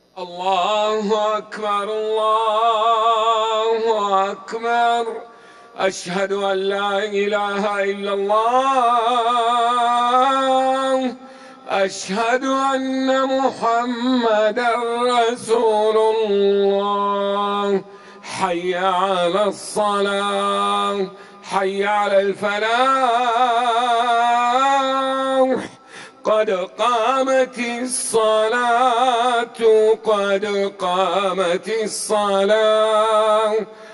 الله أكبر الله أكبر. أشهد أن لا إله إلا الله. أشهد أن محمدًا رسول الله. حي على الصلاة، حي على الفلاح، قد قامت الصلاة، قد قامت الصلاة.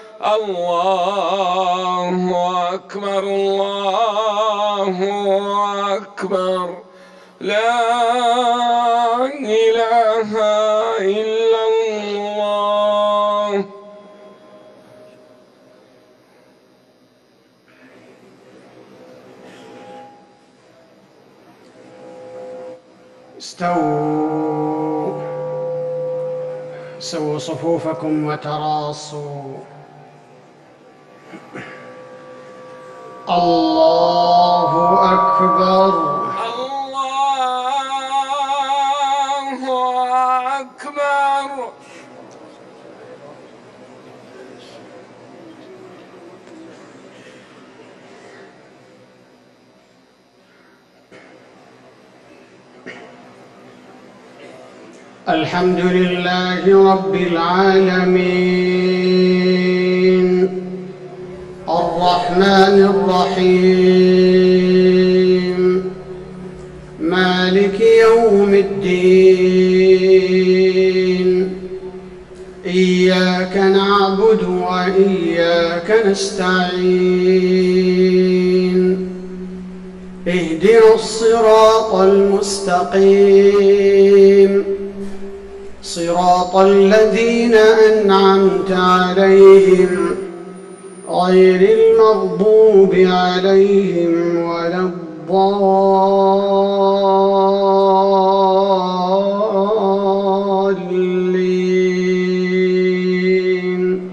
الله أكبر الله أكبر. لا إله إلا الله. سووا صفوفكم وتراصوا. الله أكبر الله أكبر. الحمد لله رب العالمين، الرحمن الرحيم، مالك يوم الدين. إياك نعبد وإياك نستعين. اهدنا الصراط المستقيم، صراط الذين أنعمت عليهم غير المغضوب عليهم ولا الضالين.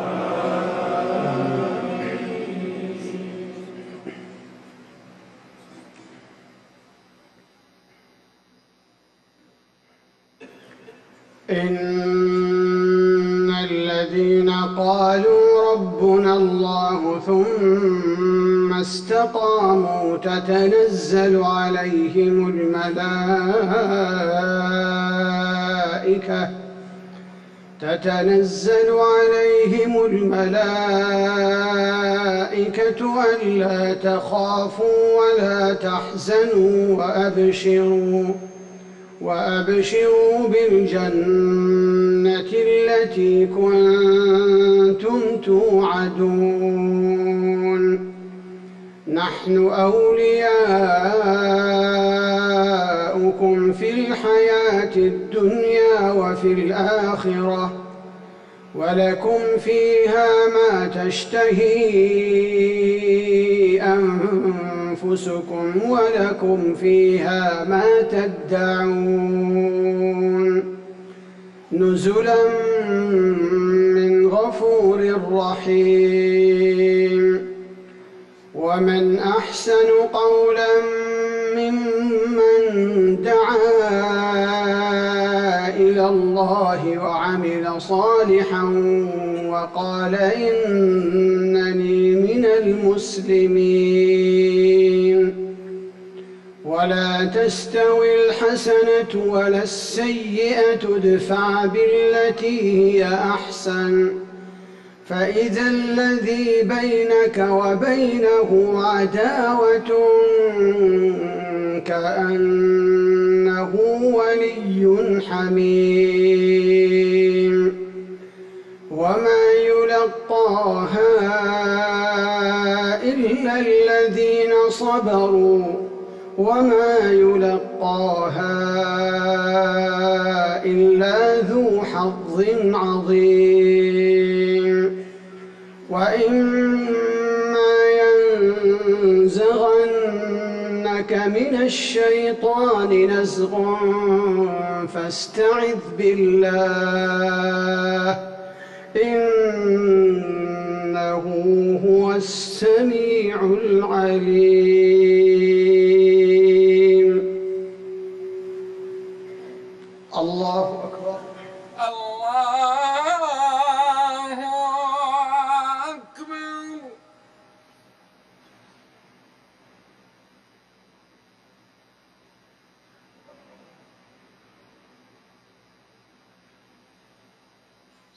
إن الذين قالوا ربنا الله ثم استقاموا تتنزل عليهم الملائكة ألا تخافوا ولا تحزنوا وأبشروا بالجنة التي كنتم توعدون. نحن أولياؤكم في الحياة الدنيا وفي الآخرة، ولكم فيها ما تشتهي أنفسكم ولكم فيها ما تدعون. نزلا من غفور رحيم. ومن أحسن قولا ممن دعا إلى الله وعمل صالحا وقال إنني من المسلمين. ولا تستوي الحسنة ولا السيئة، ادفع بالتي هي أحسن، فإذا الذي بينك وبينه عداوة كأنه ولي حميم. وما يلقاها إلا الذين صبروا وما يلقاها إلا ذو حظ عظيم. وإما ينزغنك من الشيطان نزغ فاستعذ بالله إنه هو السميع العليم. الله أكبر.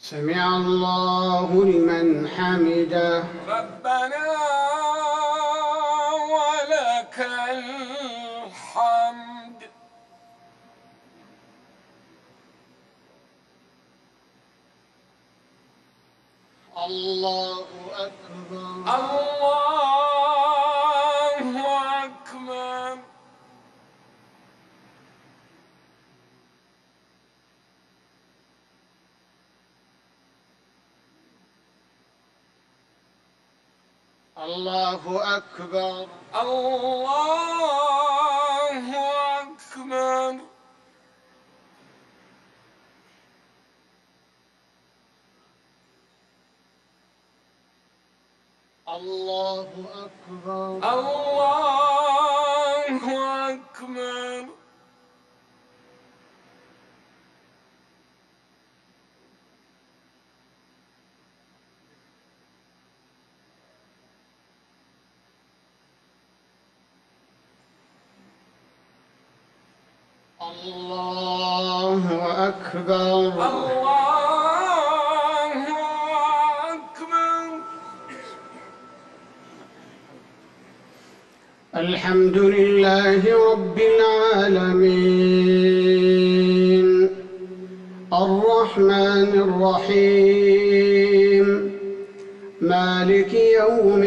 سمع الله لمن حمده. ربنا ولك الحمد. الله أكبر. الله أكبر. الله أكبر. الله أكبر. الله أكبر. الله أكبر. الله أكبر. الله أكبر. الحمد لله رب العالمين الرحمن الرحيم مالك يوم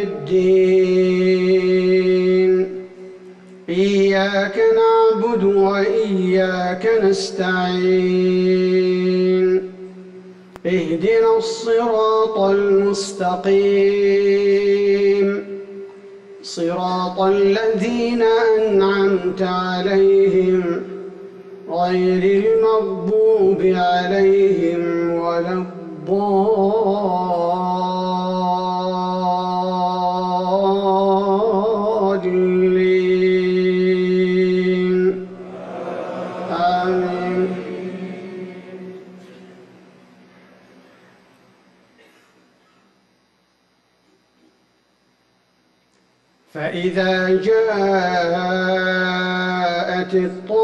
الدين إياك نعبد وإياك نستعين اهدنا الصراط المستقيم صراط الذين أنعمت عليهم غير المغضوب عليهم ولا الضالين آمين. فإذا جاءت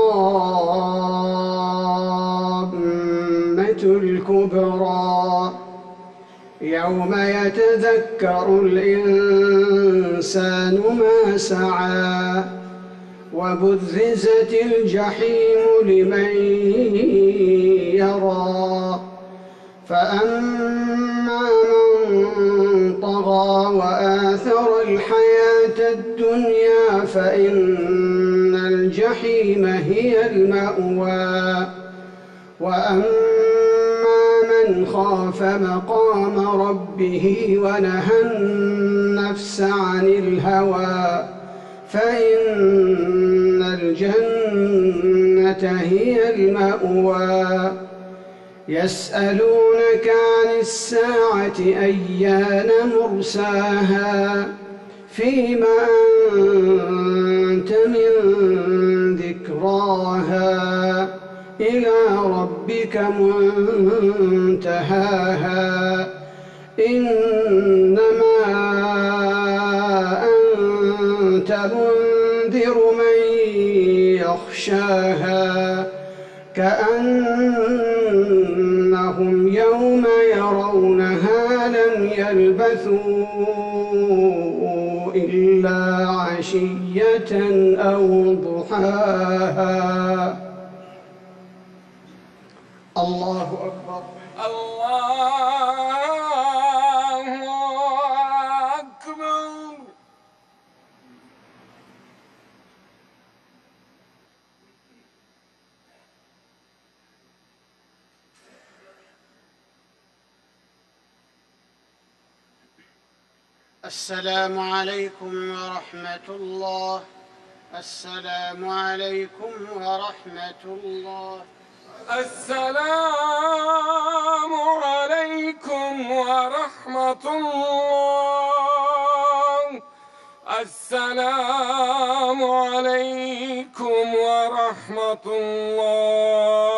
الطامة الكبرى يوم يتذكر الإنسان ما سعى وبرزت الجحيم لمن يرى فأما من طغى وآثر الحياة الدنيا فإن الجحيم هي المأوى وأما من خاف مقام ربه ونهى النفس عن الهوى فإن الجنة هي المأوى يسألونك عن الساعة أيان مرساها فيما أنت من ذكراها إلى ربك منتهاها إنما أنت منذر من يخشاها كأنهم يوم يرونها لم يلبثوا إلا عشية أو ضحاها. الله أكبر. الله أكبر. السلام عليكم ورحمة الله. السلام عليكم ورحمة الله. السلام عليكم ورحمة الله. السلام عليكم ورحمة الله.